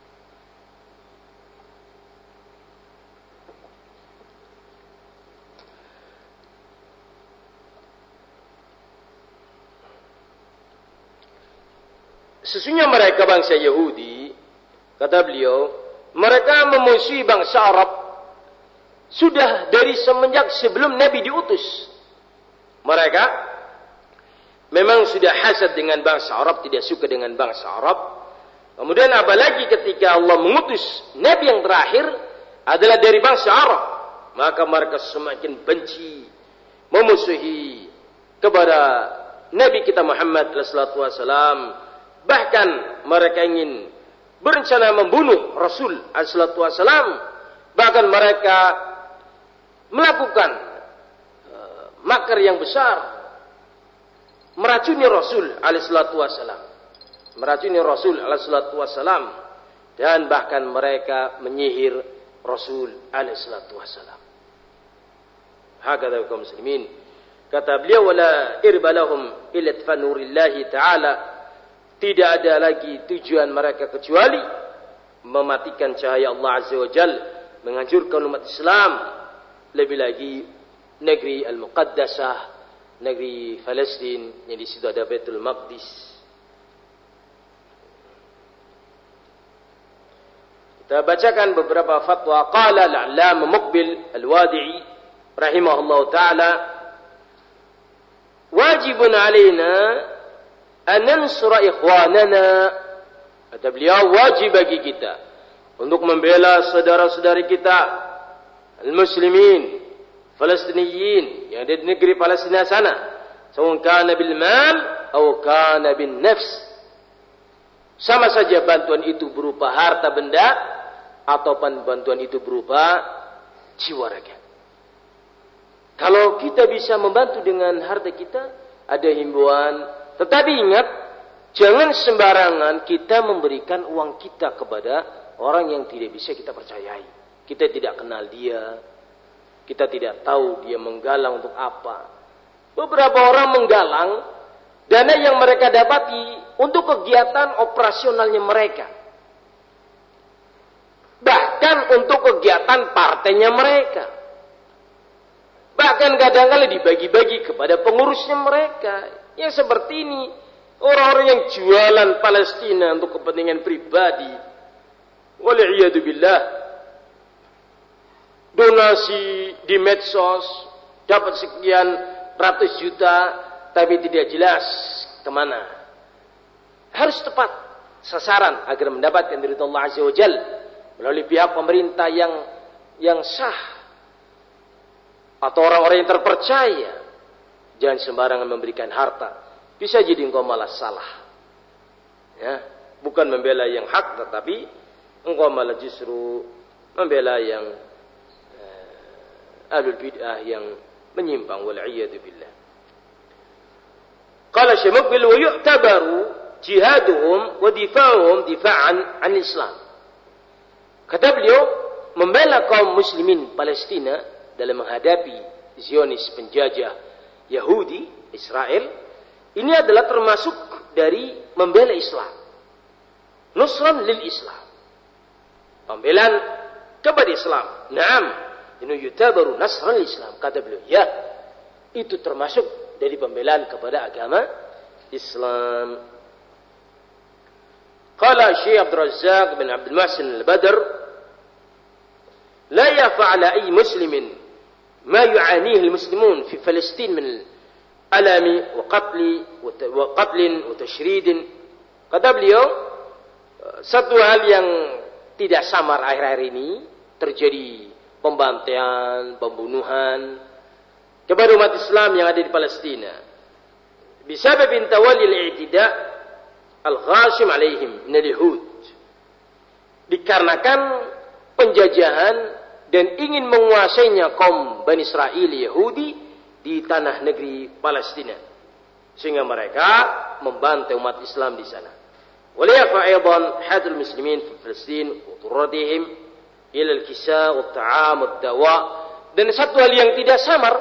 Sesungguhnya mereka bangsa Yahudi, kata beliau, mereka memusuhi bangsa Arab sudah dari semenjak sebelum Nabi diutus. Mereka memang sudah hasad dengan bangsa Arab, tidak suka dengan bangsa Arab. Kemudian apalagi ketika Allah mengutus Nabi yang terakhir adalah dari bangsa Arab, maka mereka semakin benci, memusuhi kepada Nabi kita Muhammad sallallahu alaihi wasallam. Bahkan mereka ingin berencana membunuh Rasul sallallahu alaihi wasallam. Bahkan mereka melakukan makar yang besar, meracuni Rasul alaihi salatu wassalam, meracuni Rasul alaihi salatu wassalam, dan bahkan mereka menyihir Rasul alaihi salatu wassalam. Hakadha kaum muslimin, kata beliau, wala irba lahum illa tfanurillahi ta'ala, tidak ada lagi tujuan mereka kecuali mematikan cahaya Allah azza wa jalla, menghancurkan umat Islam, lebih lagi negeri al-muqaddasah, negeri Palestin yang di situ ada Baitul Maqdis. Kita bacakan beberapa fatwa. Qala al-'allam Muqbil al-Wadi'i rahimahullah ta'ala, wajibun alaina an nansura ikhwanana. Kata beliau, wajib bagi kita untuk membela saudara-saudari kita al-muslimin Falastiniyin yang ada di negeri Palestina sana, sawa kana bil mal atau kana bin nafs, sama saja bantuan itu berupa harta benda ataupun bantuan itu berupa jiwa raga. Kalau kita bisa membantu dengan harta kita, ada himbauan. Tetapi ingat, jangan sembarangan kita memberikan uang kita kepada orang yang tidak bisa kita percayai. Kita tidak kenal dia, kita tidak tahu dia menggalang untuk apa. Beberapa orang menggalang dana yang mereka dapati untuk kegiatan operasionalnya mereka, bahkan untuk kegiatan partainya mereka. Bahkan kadang-kadang dibagi-bagi kepada pengurusnya mereka. Yang seperti ini, orang-orang yang jualan Palestina untuk kepentingan pribadi. Wal'iyadu billah. Donasi di medsos, dapat sekian ratus juta, tapi tidak jelas kemana. Harus tepat sasaran agar mendapatkan dari Allah Azza wa Jalla melalui pihak pemerintah yang yang sah, atau orang-orang yang terpercaya. Jangan sembarangan memberikan harta, bisa jadi engkau malah salah, ya, bukan membela yang hak, tetapi engkau malah justru membela yang uh, ahlul bid'ah yang menyimpang. Wal'iyadu billah. Qala Syekh Muqbil, wa yu'tabaru jihaduhum wa difa'uhum difa'an an Islam. Kata beliau, membela kaum muslimin Palestina dalam menghadapi Zionis penjajah Yahudi Israel, ini adalah termasuk dari membela Islam. Nusran lil Islam, pembelaan kepada Islam. Naam, ini yutabaru nasran lil Islam. Kata beliau, ya, itu termasuk dari pembelaan kepada agama Islam. Qala Syekh Abdul Razzaq bin Abdul Muhsin Al-Badr, la yaf'ala ay muslimin ما يعانيه المسلمون في فلسطين من الألم وقتل وقتل وتشريد. Kata beliau, satu hal yang tidak samar akhir-akhir ini, terjadi pembantaian, pembunuhan kepada umat Islam yang ada di Palestina. Bisabab tawalli al-i'tida al-ghashim alaihim min al-yahud. Dikarenakan penjajahan dan ingin menguasainya kaum Bani Israel Yahudi di tanah negeri Palestina, sehingga mereka membantai umat Islam di sana. Walayafa aidan hadul muslimin fi Palestin wa turradihim ila al-kisa wa at-ta'am wa ad-dawa. Dan satu hal yang tidak samar,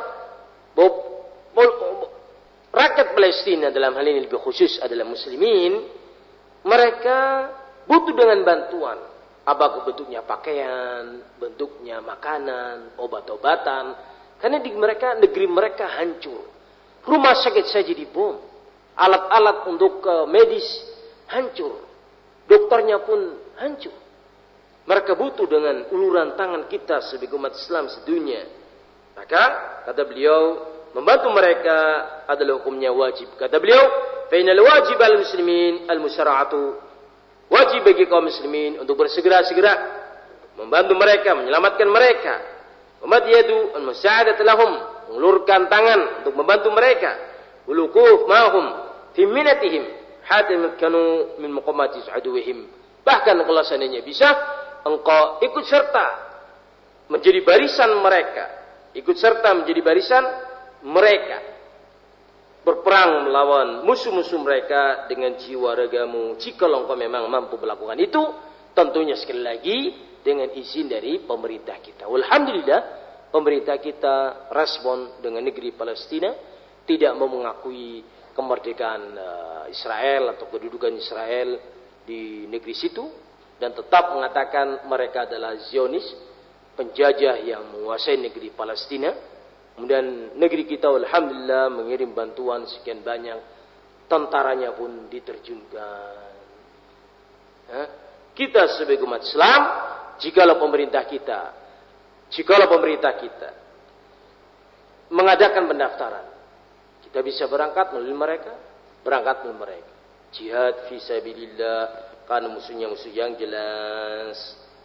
rakyat Palestina dalam hal ini lebih khusus adalah muslimin, mereka butuh dengan bantuan. Apa bentuknya pakaian, bentuknya makanan, obat-obatan. Karena di mereka, negeri mereka hancur. Rumah sakit saja dibom. Alat-alat untuk uh, medis hancur. Dokternya pun hancur. Mereka butuh dengan uluran tangan kita sebagai umat Islam sedunia. Maka, kata beliau, membantu mereka adalah hukumnya wajib. Kata beliau, fainal wajib al-muslimin al-musara'atu. Wajib bagi kaum muslimin untuk bersegera-segera membantu mereka, menyelamatkan mereka. Umat yadu al-musa'adat lahum, mengulurkan tangan untuk membantu mereka. Ulukuf ma'hum fi minatihim hatta kanu min muqamati aduwihim. Bahkan kalau seandainya bisa, engkau ikut serta menjadi barisan mereka, ikut serta menjadi barisan mereka berperang melawan musuh-musuh mereka dengan jiwa ragamu. Jika engkau memang mampu melakukan itu, tentunya sekali lagi dengan izin dari pemerintah kita. Alhamdulillah, pemerintah kita respon dengan negeri Palestina, tidak mau mengakui kemerdekaan Israel atau kedudukan Israel di negeri situ, dan tetap mengatakan mereka adalah Zionis, penjajah yang menguasai negeri Palestina. Kemudian negeri kita alhamdulillah mengirim bantuan sekian banyak, tentaranya pun diterjunkan. Hah? Kita sebagai umat Islam, jikalau pemerintah kita, jikalau pemerintah kita mengadakan pendaftaran, kita bisa berangkat melalui mereka, berangkat melalui mereka. Jihad fisabilillah, karena musuhnya musuh yang jelas.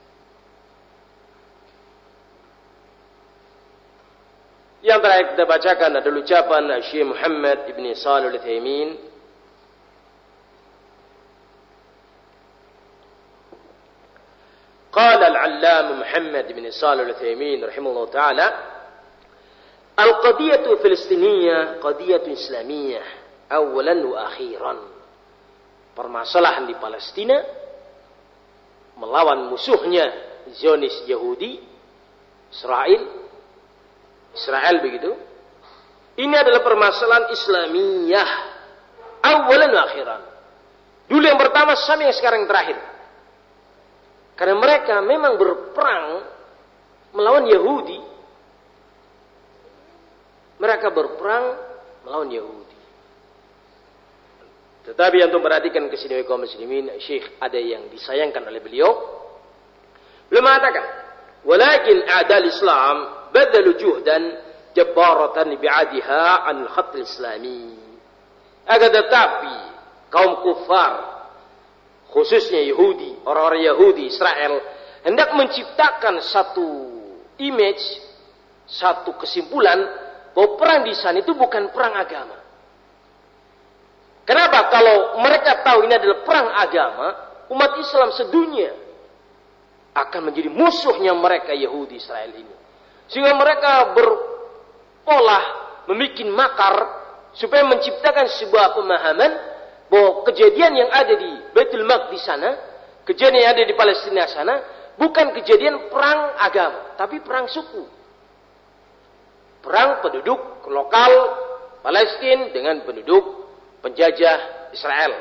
Yang terakhir kita bacakan adalah ucapan Syekh Muhammad ibn Shalih Al-Utsaimin. Qala al-'allam Muhammad ibn Shalih Al-Utsaimin rahimahullah ta'ala, al-qadiyatu Filistiniyah qadiyatu Islamiyah awalan wa akhiran. Permasalahan di Palestina melawan musuhnya Zionis Yahudi, Israel, Israel begitu. Ini adalah permasalahan Islamiyah awalan wa akhiran. Dulu yang pertama sama yang sekarang yang terakhir. Karena mereka memang berperang melawan Yahudi. Mereka berperang melawan Yahudi. Tetapi untuk perhatikan kesini kaum muslimin, Syekh ada yang disayangkan oleh beliau. Beliau mengatakan, walakin a'dal Islam badalu juhdan jabbaratan bi'adiha an al-khatt al-islami. Akan tetapi kaum kufar, khususnya Yahudi, orang-orang Yahudi Israel, hendak menciptakan satu image, satu kesimpulan bahwa perang di sana itu bukan perang agama. Kenapa? Kalau mereka tahu ini adalah perang agama, umat Islam sedunia akan menjadi musuhnya mereka Yahudi Israel ini. Sehingga mereka berpola, membuat makar supaya menciptakan sebuah pemahaman bahwa kejadian yang ada di Baitul Maqdis sana, kejadian yang ada di Palestina sana, bukan kejadian perang agama, tapi perang suku. Perang penduduk lokal Palestina dengan penduduk penjajah Israel.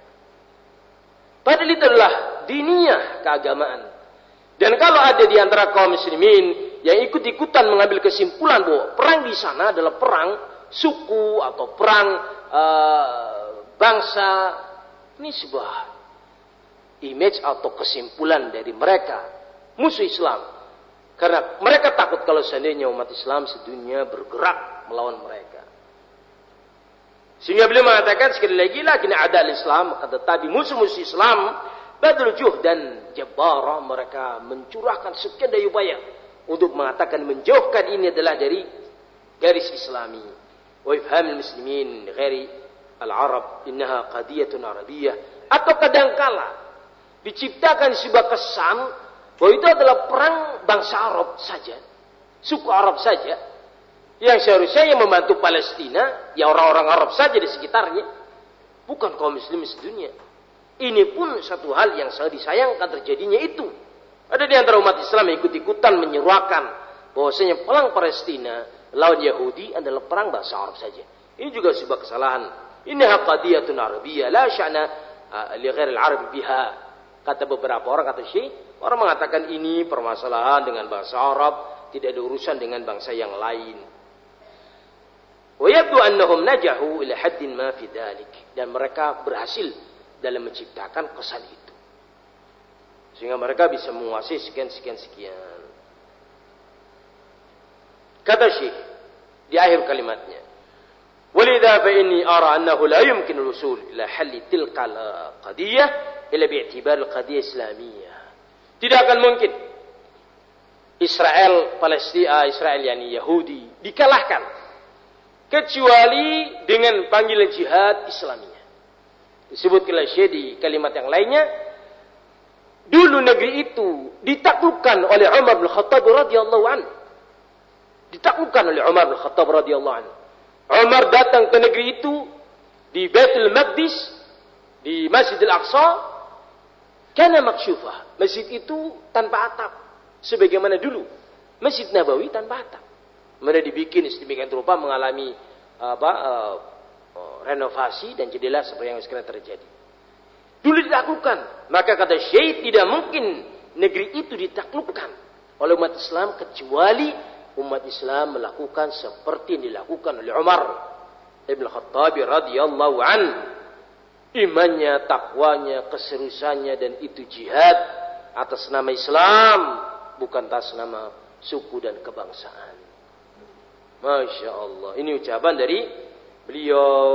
Padahal itu adalah diniyah keagamaan. Dan kalau ada di antara kaum muslimin yang ikut-ikutan mengambil kesimpulan bahwa perang di sana adalah perang suku atau perang uh, bangsa, ini sebuah image atau kesimpulan dari mereka musuh Islam. Karena mereka takut kalau seandainya umat Islam sedunia bergerak melawan mereka. Sehingga beliau mengatakan sekali lagi, lakin adal Islam, tetapi musuh-musuh Islam badul juh dan jabbarah, mereka mencurahkan sekian daya upaya untuk mengatakan menjauhkan ini adalah dari garis Islami. Wa ifhamil muslimin ghairi al-Arab innaha qadiyatun Arabiyyah. Atau kadangkala diciptakan sebuah kesan bahwa itu adalah perang bangsa Arab saja, suku Arab saja, yang seharusnya yang membantu Palestina ya orang-orang Arab saja di sekitarnya, bukan kaum muslimin sedunia. Ini pun satu hal yang sangat disayangkan terjadinya itu. Ada di antara umat Islam yang ikut-ikutan menyeruakan bahwasanya perang Palestina lawan Yahudi adalah perang bangsa Arab saja. Ini juga sebuah kesalahan. Innaha qadiyatun Arabiyyah la sya'na li ghairil Arab biha. Kata beberapa orang, kata Syekh, orang mengatakan ini permasalahan dengan bangsa Arab, tidak ada urusan dengan bangsa yang lain. Wa yabdu annahum najahu ila haddin ma fi dzalik, dan mereka berhasil dalam menciptakan kesan itu sehingga mereka bisa menguasai sekian sekian sekian. Kata Syekh di akhir kalimatnya, walidha fa inni ara annahu la yumkin al-wusul ila halli tilka al-qadiyah illa bi'tibar al-qadiyah islamiyah. Tidak akan mungkin Israel Palestina, Israel yakni Yahudi dikalahkan kecuali dengan panggilan jihad Islamiyah. Disebut oleh Syekh di kalimat yang lainnya, dulu negeri itu ditaklukkan oleh Umar bin Khattab radhiyallahu anhu. Ditaklukkan oleh Umar bin Khattab radhiyallahu anhu. Umar datang ke negeri itu, di Baitul Maqdis, di Masjidil Aqsa, kana maksyufah. Masjid itu tanpa atap, sebagaimana dulu Masjid Nabawi tanpa atap. Mereka dibikin sedemikian rupa mengalami apa uh, uh, renovasi dan jendela seperti yang sekarang terjadi. Dulu ditaklukkan, maka kata Syekh tidak mungkin negeri itu ditaklukkan oleh umat Islam kecuali umat Islam melakukan seperti yang dilakukan oleh Umar Ibn Khattab radhiyallahu an. Imannya, takwanya, keseriusannya, dan itu jihad atas nama Islam, bukan atas nama suku dan kebangsaan. Masya Allah. Ini ucapan dari beliau.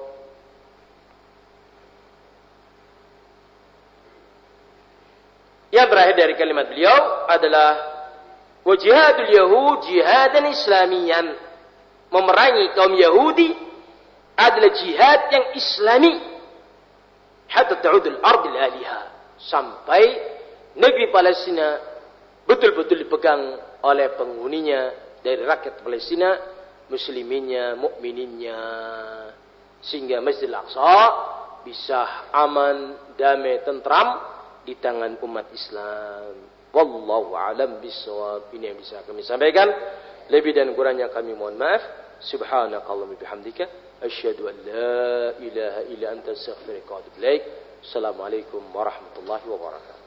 Yang terakhir dari kalimat beliau adalah wa jihadul yahud jihadan islamiyan. Memerangi kaum Yahudi adalah jihad yang islami. Hatta ta'udul ardil aliha. Sampai negeri Palestina betul-betul dipegang oleh penghuninya dari rakyat Palestina, musliminnya, mukmininnya, sehingga Masjidil Aqsa bisa aman, damai, tentram di tangan umat Islam. Wallahu a'lam bishawab. Ini yang bisa kami sampaikan. Lebih dan kurangnya kami mohon maaf. Subhanakallahumma bihamdika asyhadu an la ilaha illa anta astaghfiruka wa atubu ilaik. Assalamualaikum warahmatullahi wabarakatuh.